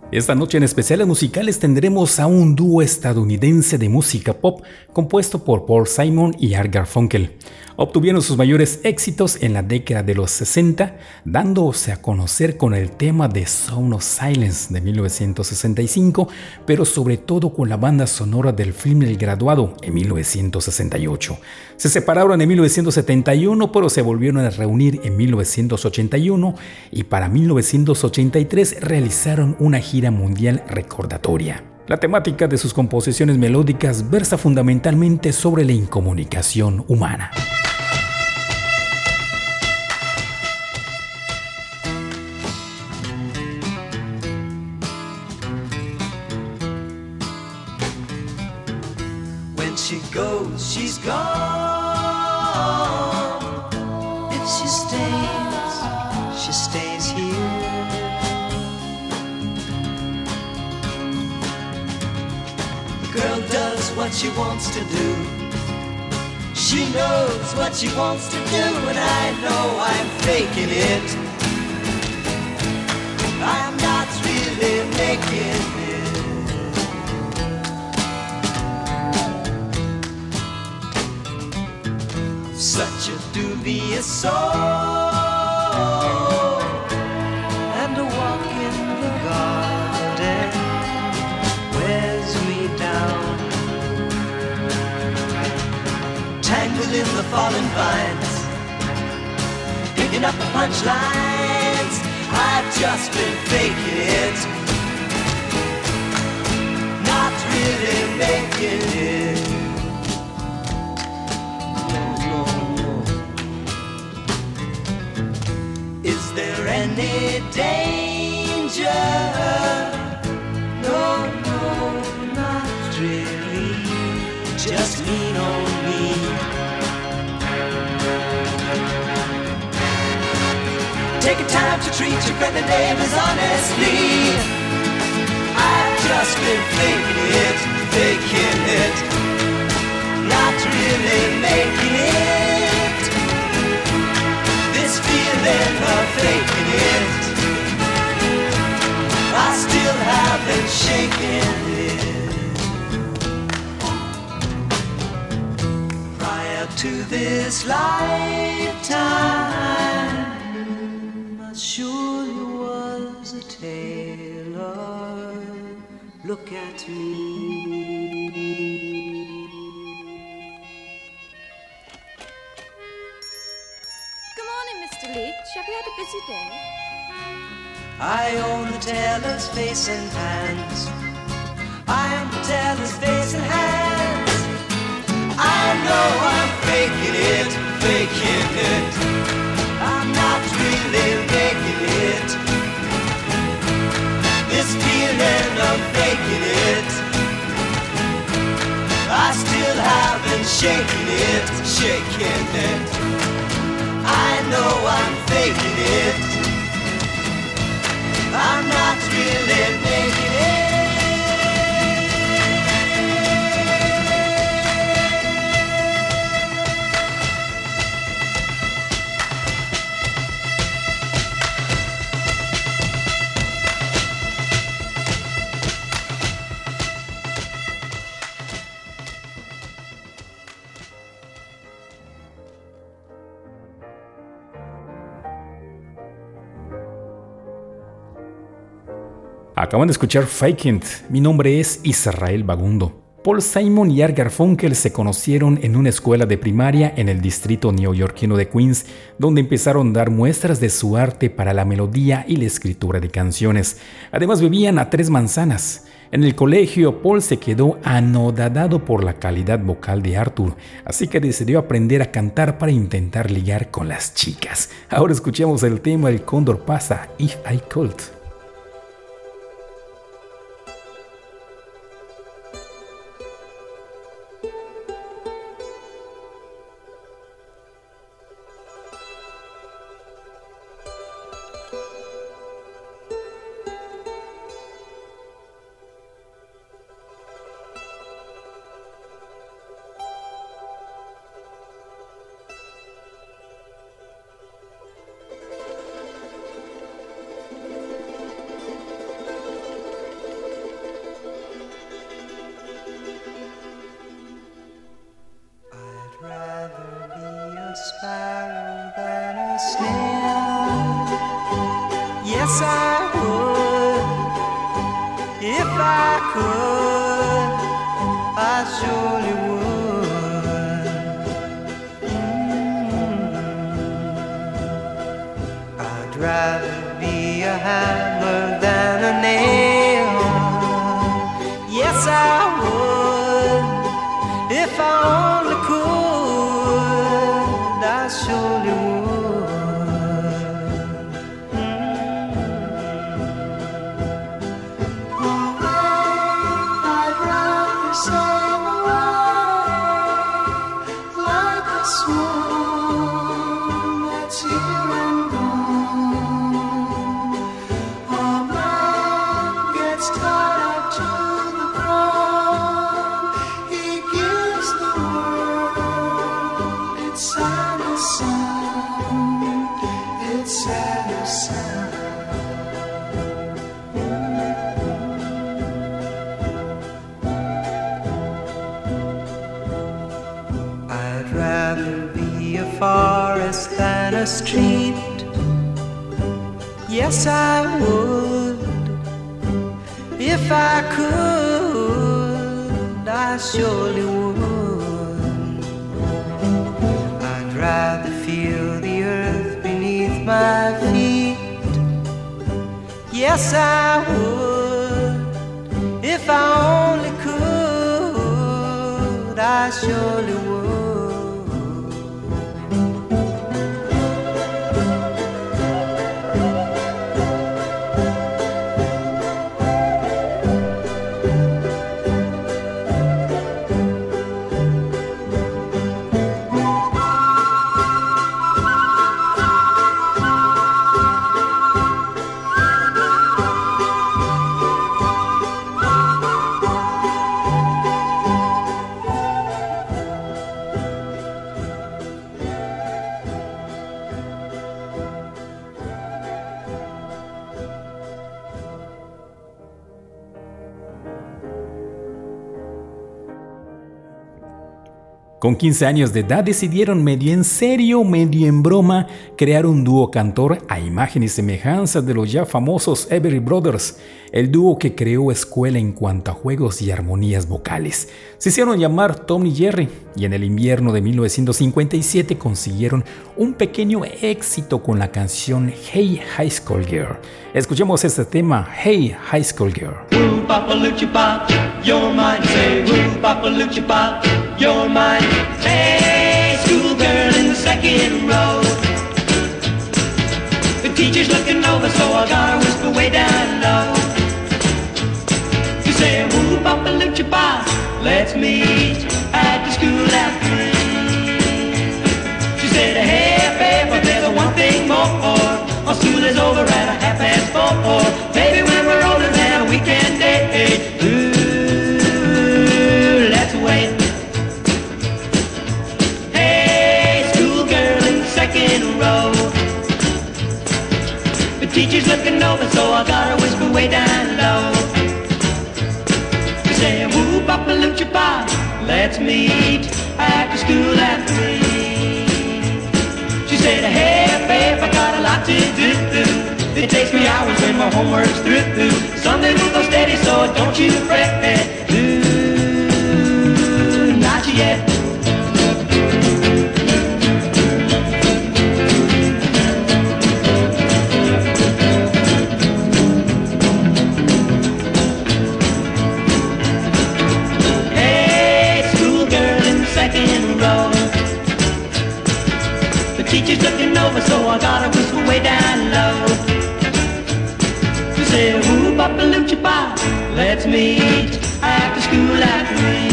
Esta noche en especiales musicales tendremos a un dúo estadounidense de música pop compuesto por Paul Simon y Art Garfunkel. Obtuvieron sus mayores éxitos en la década de los 60, dándose a conocer con el tema de Sound of Silence de 1965, pero sobre todo con la banda sonora del film El Graduado en 1968. Se separaron en 1971, pero se volvieron a reunir en 1981 y para 1983 realizaron una gira mundial recordatoria. La temática de sus composiciones melódicas versa fundamentalmente sobre la incomunicación humana. When she goes, she's gone. If she stays here. The girl does what she wants to do. She knows what she wants to do, and I know I'm faking it. I'm not really making it. Such a dubious soul, and a walk in the garden wears me down. Tangled in the fallen vines, picking up the punchlines. I've just been faking it, not really making it. Is there any danger? No, no, not really. Just lean on me. Take a time to treat your friendly neighbors honestly. I've just been faking it, not really making it. This feeling of faking it, I still haven't shaken it. Prior to this lifetime, I surely was a tailor. Look at me. Good morning, Mr. Leach. Have you had a busy day? I own the tailor's face and hands. I am the tailor's face and hands. I know I'm faking it, I'm not really making it. This feeling of faking it, I still haven't shaken it. I know I'm faking it, I'm not really making it. Acaban de escuchar Faking It. Mi nombre es Israel Bagundo. Paul Simon y Art Garfunkel se conocieron en una escuela de primaria en el distrito neoyorquino de Queens, donde empezaron a dar muestras de su arte para la melodía y la escritura de canciones. Además vivían a 3 manzanas. En el colegio, Paul se quedó anodadado por la calidad vocal de Arthur, así que decidió aprender a cantar para intentar ligar con las chicas. Ahora escuchemos el tema El Cóndor Pasa, If I Could. Yes, I would. If I could, I surely would. I'd rather be a hammer than a nail. Yes, I would. If I only could, I surely would. Forest than a street. Yes, I would. If I could, I surely would. I'd rather feel the earth beneath my feet. Yes, I would. If I only could, I surely would. Con 15 años de edad decidieron medio en serio, medio en broma, crear un dúo cantor a imagen y semejanza de los ya famosos Everly Brothers, el dúo que creó escuela en cuanto a juegos y armonías vocales. Se hicieron llamar Tom y Jerry y en el invierno de 1957 consiguieron un pequeño éxito con la canción Hey High School Girl. Escuchemos este tema, Hey High School Girl. Woo, Papa Lucha Pop, you're mine. Say, woo, Papa Lucha Pop, you're mine. Hey, schoolgirl in the second row. The teacher's looking over, so I gotta whisper way down low. You say, woo, Papa Lucha Pop, let's meet at the school after 3. She said, hey, babe, but there's one thing more. Our school is over at 4:30. Maybe when we're older than a weekend date. Ooh, let's wait. Hey, schoolgirl in the second row. The teacher's looking over, so I gotta whisper way down low. You say, woo, Papa Lucha Pop, let's meet after school at 3. She said, hey, babe, I got a lot to do. It takes me hours when my homework's through. Someday we'll go steady, so don't you fret. Ooh, not yet. Hey, schoolgirl in the second row. The teacher's looking over, so I gotta whisper way down low. Say, woo, Papa Lucha Pop, let's meet after school at 3.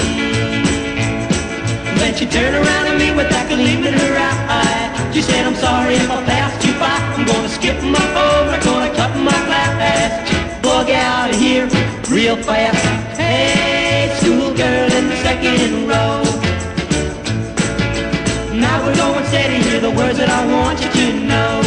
Then she turned around at me with that gleam in her eye. She said, I'm sorry if I passed you by. I'm gonna skip my phone, I'm gonna cut my class. Bug out of here real fast. Hey, schoolgirl in the second row. Now we're going steady, hear the words that I want you to know.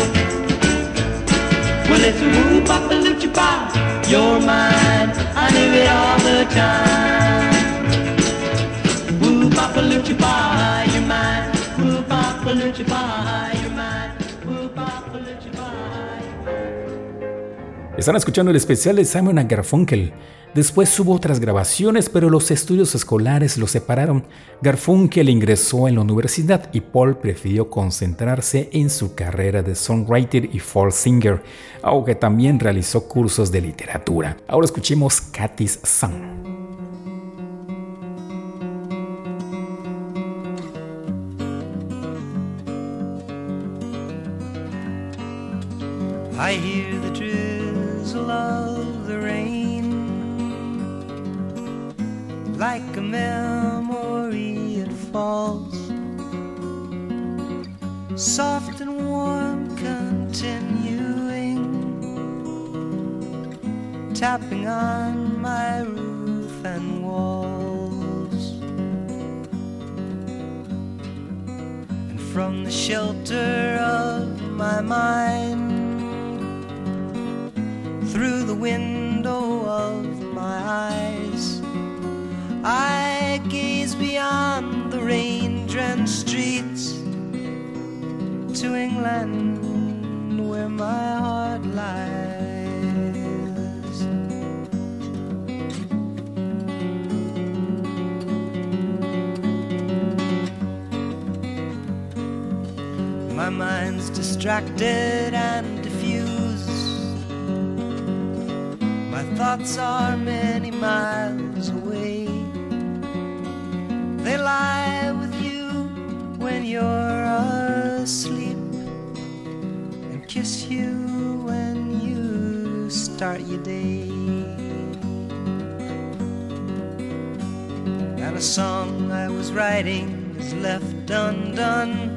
Well, it's a woo, Papa Lucha Pop, you're mine. I knew it all the time. Woo, Papa Lucha Pop, you're mine. Woo, Papa Lucha Pop, you're mine. Woo, Papa Lucha Pop, you're mine. Están escuchando el especial de Simon & Garfunkel. Después hubo otras grabaciones, pero los estudios escolares los separaron. Garfunkel ingresó en la universidad y Paul prefirió concentrarse en su carrera de songwriter y folk singer, aunque también realizó cursos de literatura. Ahora escuchemos Cathy's Song. I hear the drizzle of the rain, like a memory it falls, soft and warm, continuing, tapping on my roof and walls. And from the shelter of my mind, through the window of my eyes, I gaze beyond the rain-drenched streets to England, where my heart lies. My mind's distracted and diffused. My thoughts are many miles away. They lie with you when you're asleep, and kiss you when you start your day. And a song I was writing is left undone.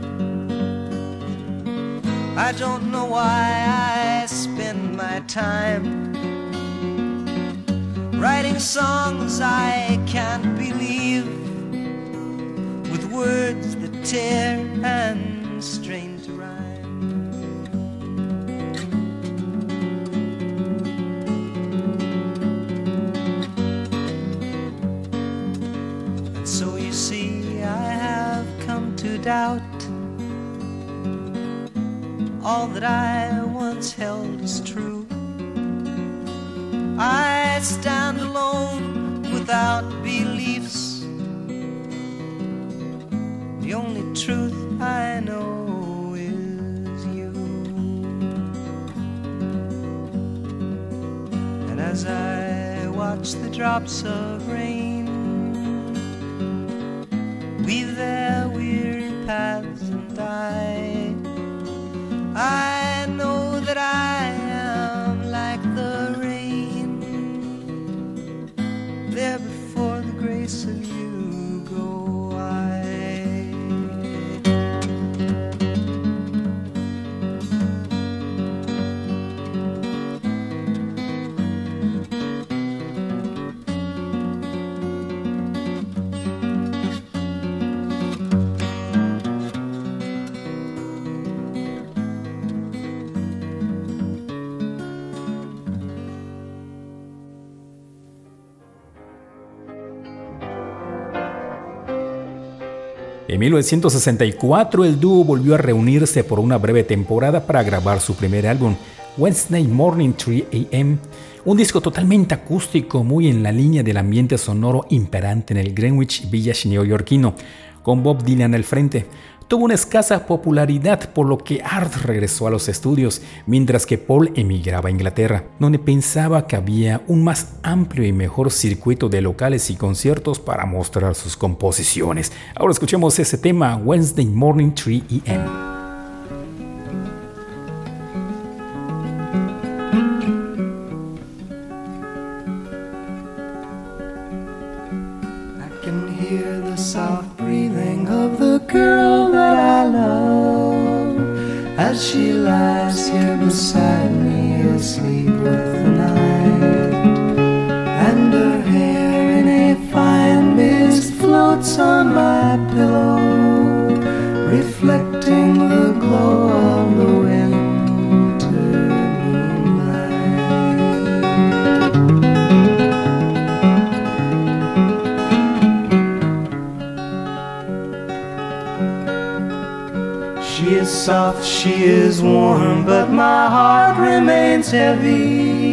I don't know why I spend my time writing songs I can't believe, with words that tear and strain to rhyme. And so you see, I have come to doubt all that I once held as true. I stand alone without beliefs. The only truth I know is you. And as I watch the drops of rain weave their weird paths and I know that I am like the rain, there before the grace of you go I. En 1964, el dúo volvió a reunirse por una breve temporada para grabar su primer álbum, Wednesday Morning 3 AM, un disco totalmente acústico, muy en la línea del ambiente sonoro imperante en el Greenwich Village neoyorquino, con Bob Dylan al frente. Tuvo una escasa popularidad, por lo que Art regresó a los estudios, mientras que Paul emigraba a Inglaterra, donde pensaba que había un más amplio y mejor circuito de locales y conciertos para mostrar sus composiciones. Ahora escuchemos ese tema, Wednesday Morning 3 AM. As she lies here beside me, asleep with the night, and her hair in a fine mist floats on my pillow, reflecting the glow of the winter moonlight. She is soft, she is warm, but my heart remains heavy.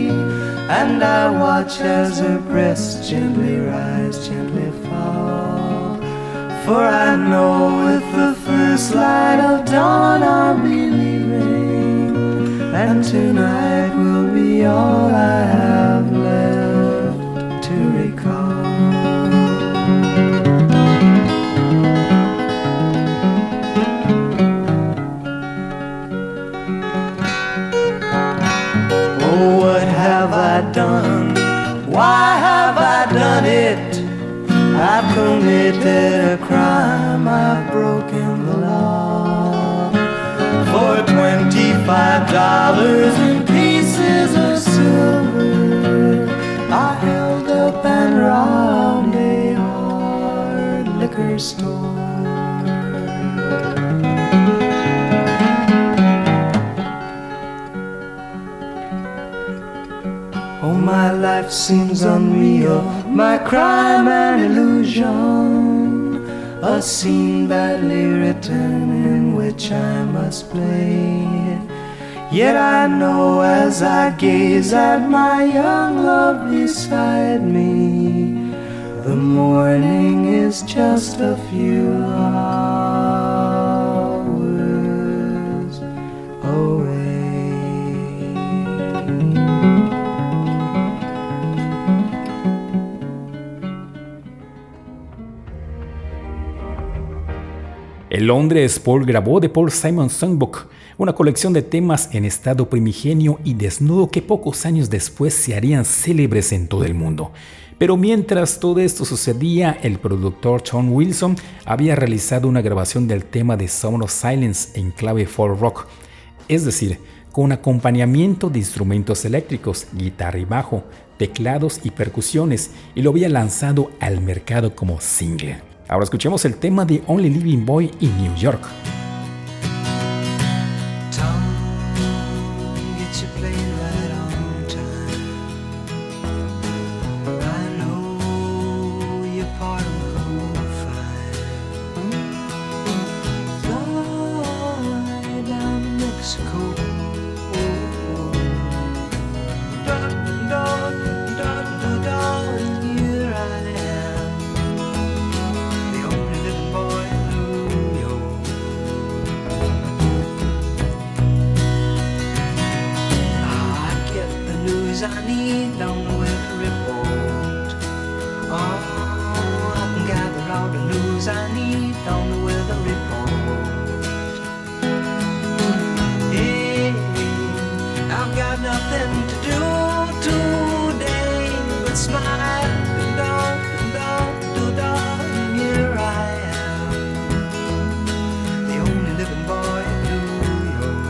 and I watch as her breasts gently rise, gently fall. For I know with the first light of dawn I'll be leaving, and tonight will be all I have left to recall. Have I done? Why have I done it? I've committed a crime, I've broken the law. For $25 in pieces of silver, I held up and robbed a hard liquor store. Oh, my life seems unreal, my crime an illusion, a scene badly written in which I must play. Yet I know as I gaze at my young love beside me, the morning is just a few hours away. En Londres, Paul grabó The Paul Simon Songbook, una colección de temas en estado primigenio y desnudo que pocos años después se harían célebres en todo el mundo. Pero mientras todo esto sucedía, el productor Tom Wilson había realizado una grabación del tema de Sound of Silence en clave folk rock, es decir, con acompañamiento de instrumentos eléctricos, guitarra y bajo, teclados y percusiones, y lo había lanzado al mercado como single. Ahora escuchemos el tema de Only Living Boy in New York. I need on the weather report. Oh, I can gather all the news I need on the weather report. Hey, I've got nothing to do today but smile and don't, and here I am, the only living boy in New York.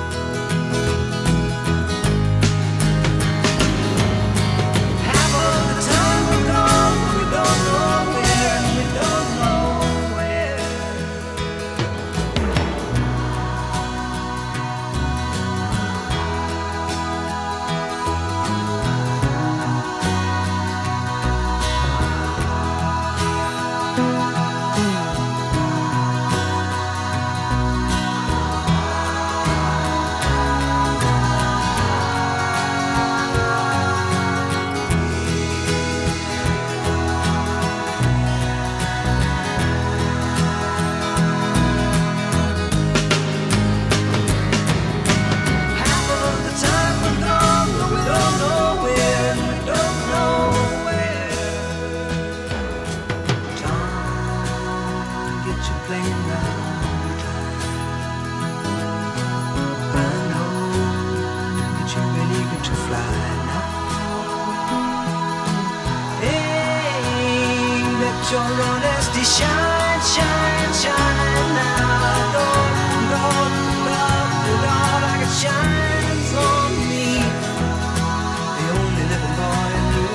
Your honesty shine, shine, shine now. Lord, like it shines on me. The only living boy in New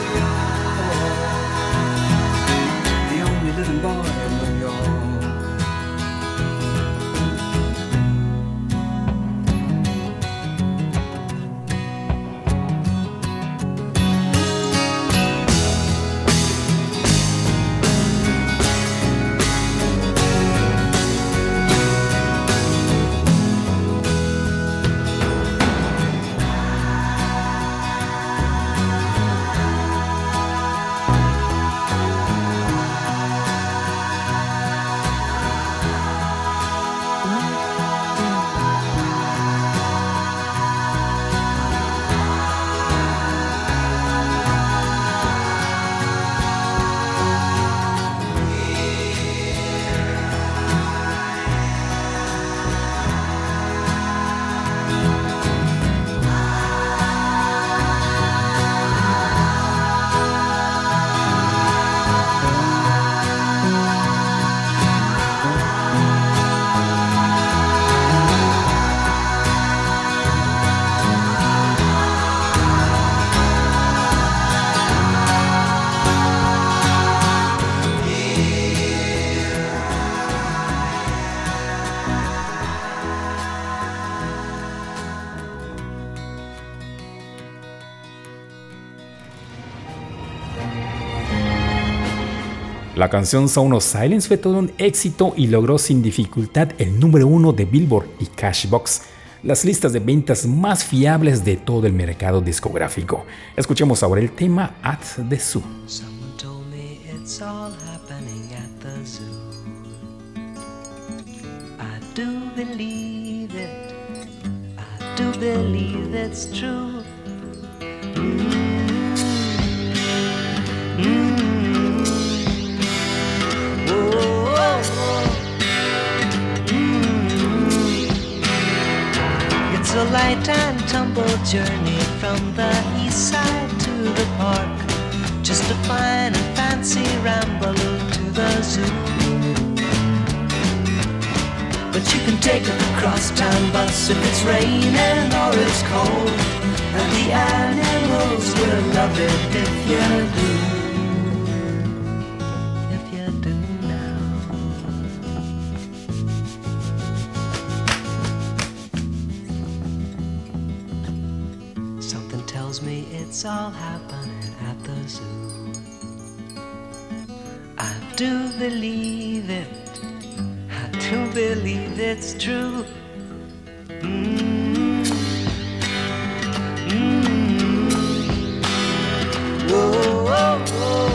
York. The only living boy in New York. La canción Sound of Silence fue todo un éxito y logró sin dificultad el número 1 de Billboard y Cashbox, las listas de ventas más fiables de todo el mercado discográfico. Escuchemos ahora el tema At the Zoo. Someone told me it's all happening at the zoo. I do believe it. I do believe it's true. It's a light and tumble journey from the east side to the park. Just a fine and fancy ramble to the zoo. But you can take a crosstown bus if it's raining or it's cold, and the animals will love it if you do. If you do now. Something tells me it's all happening at the zoo. I do believe it. I do believe it's true. Whoa, whoa, whoa.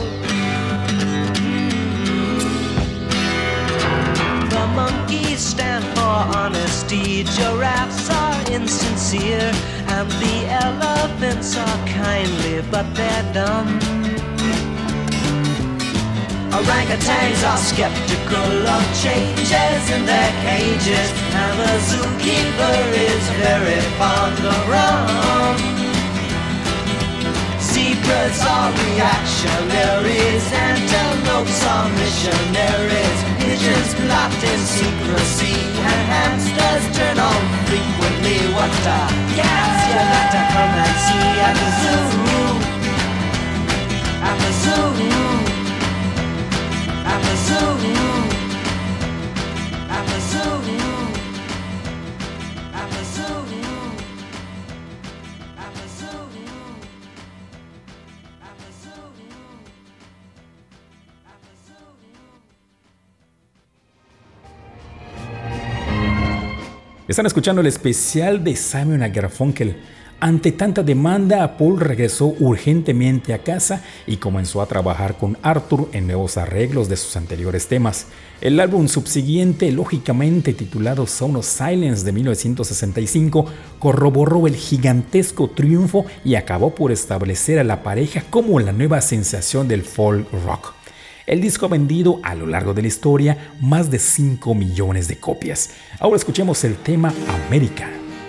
The monkeys stand for honesty, giraffes are insincere, and the elephants are kindly, but they're dumb. Orangutans are skeptical of changes in their cages, and the zookeeper is very fond of rum. Zebras are reactionaries, antelopes are missionaries, pigeons plot in secrecy, and hamsters turn on frequently. What a gas you got to come and see at the zoo, at the zoo. At the zoo, at the zoo, at the zoo, at the zoo, at the zoo, at the zoo. Están escuchando el especial de Simon & Garfunkel. Ante tanta demanda, Paul regresó urgentemente a casa y comenzó a trabajar con Arthur en nuevos arreglos de sus anteriores temas. El álbum subsiguiente, lógicamente titulado Sound of Silence de 1965, corroboró el gigantesco triunfo y acabó por establecer a la pareja como la nueva sensación del folk rock. El disco ha vendido a lo largo de la historia más de 5 millones de copias. Ahora escuchemos el tema América.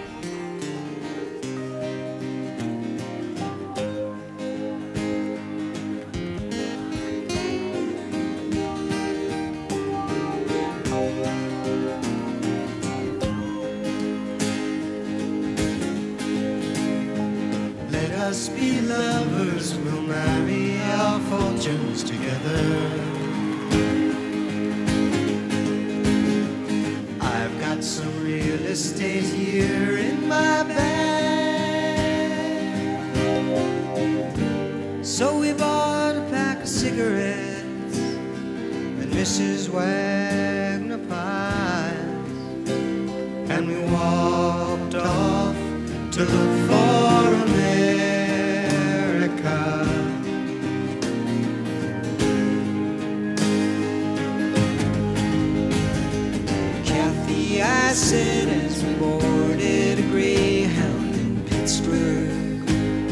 Us be lovers, we'll marry our fortunes together. I've got some real estate here in my bag, so we bought a pack of cigarettes and Mrs. Wagner pies, and we walked off to look for a man. Kathy, I said as we boarded a Greyhound in Pittsburgh,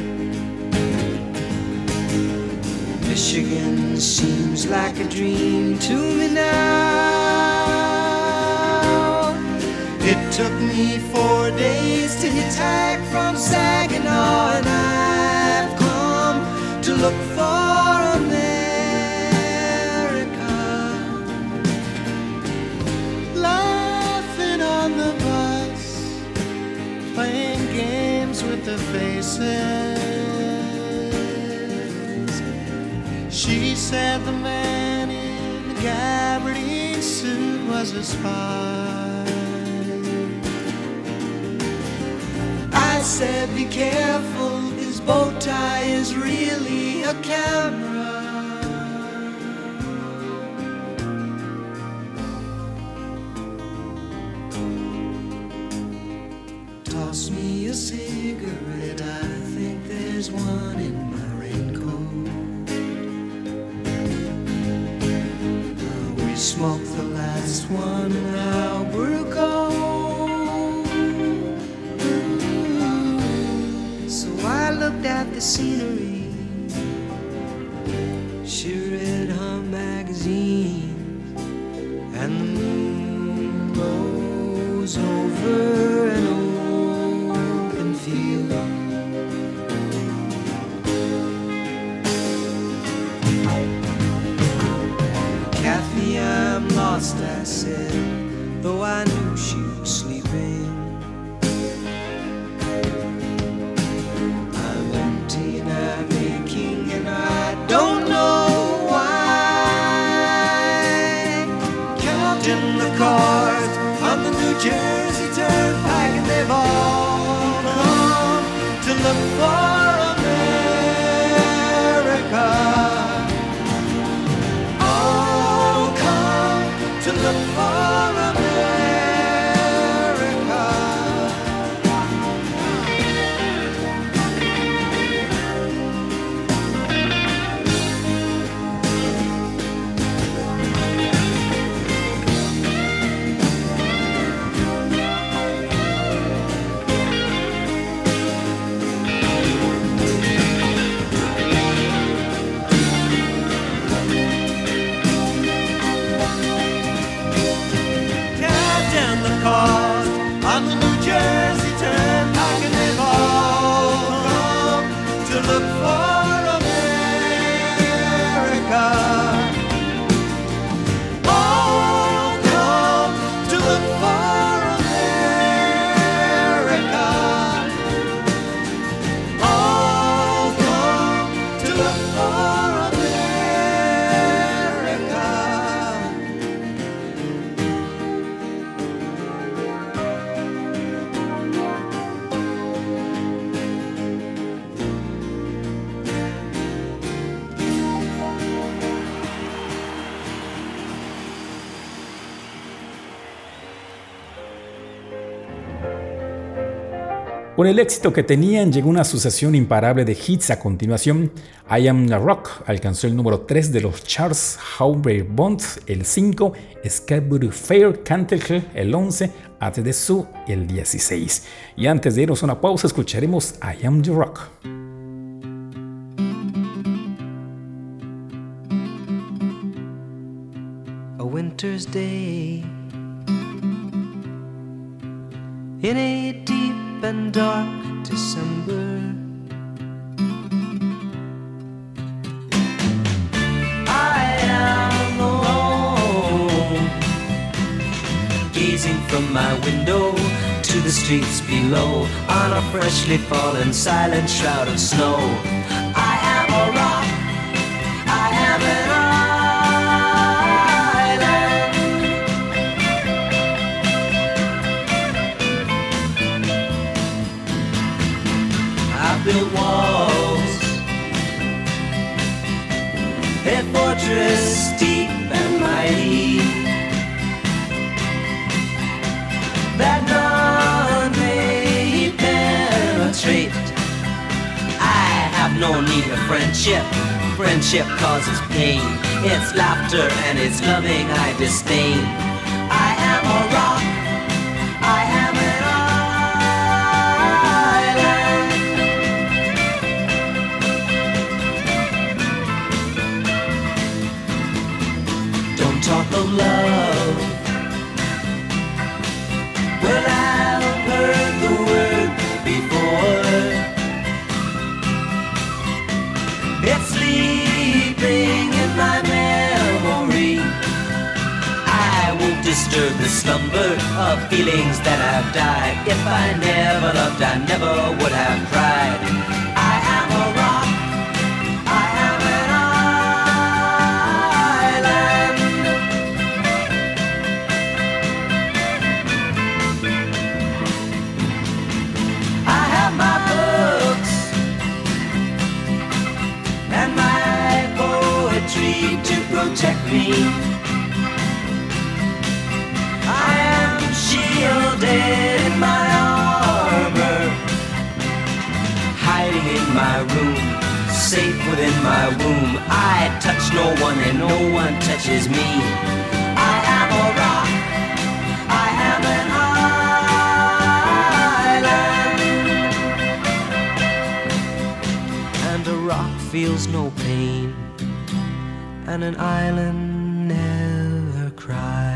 Michigan seems like a dream to me now. It took me 4 days to hitchhike from Saginaw, and I've come to look for America. Laughing on the bus, playing games with the faces. She said the man in the gabardine suit was a spy. I said, be careful, his bow tie is really a camera. there's one in my raincoat. We smoked the last one and now we're gone. So I looked at the scenery. She read her magazine, and the moon rose over an open field. Kathy, I'm lost, I said, though I knew she was sleeping. I'm empty and I'm aching and I don't know why. Counting the cars on the New Jersey Turnpike, and they've all come to look for America. All come to look for America. Count down the cars on the New Jersey Turnpike, and they've all come to look for America. All come to look for America. All come to look for America. Con el éxito que tenían, llegó una sucesión imparable de hits. A continuación, I Am the Rock alcanzó el número 3 de los charts, How Bond el 5, Scarborough Fair Cantle el 11, At the Zoo el 16. Y antes de irnos a una pausa, escucharemos I Am the Rock. A winter's day in a deep and dark December, I am alone, gazing from my window to the streets below on a freshly fallen silent shroud of snow. I am a rock, I am an built walls, a fortress deep and mighty, that none may penetrate. I have no need of friendship. Friendship causes pain. It's laughter and it's loving I disdain. I am a rock, I am an talk of love. Well, I've heard the word before. It's sleeping in my memory. I won't disturb the slumber of feelings that have died. If I never loved, I never would have cried. I am a rock, I am an to protect me. I am shielded in my armor, my room, safe within my womb. I touch no one and no one touches me. I am a rock, I am an island, and a rock feels no pain, and an island never cries.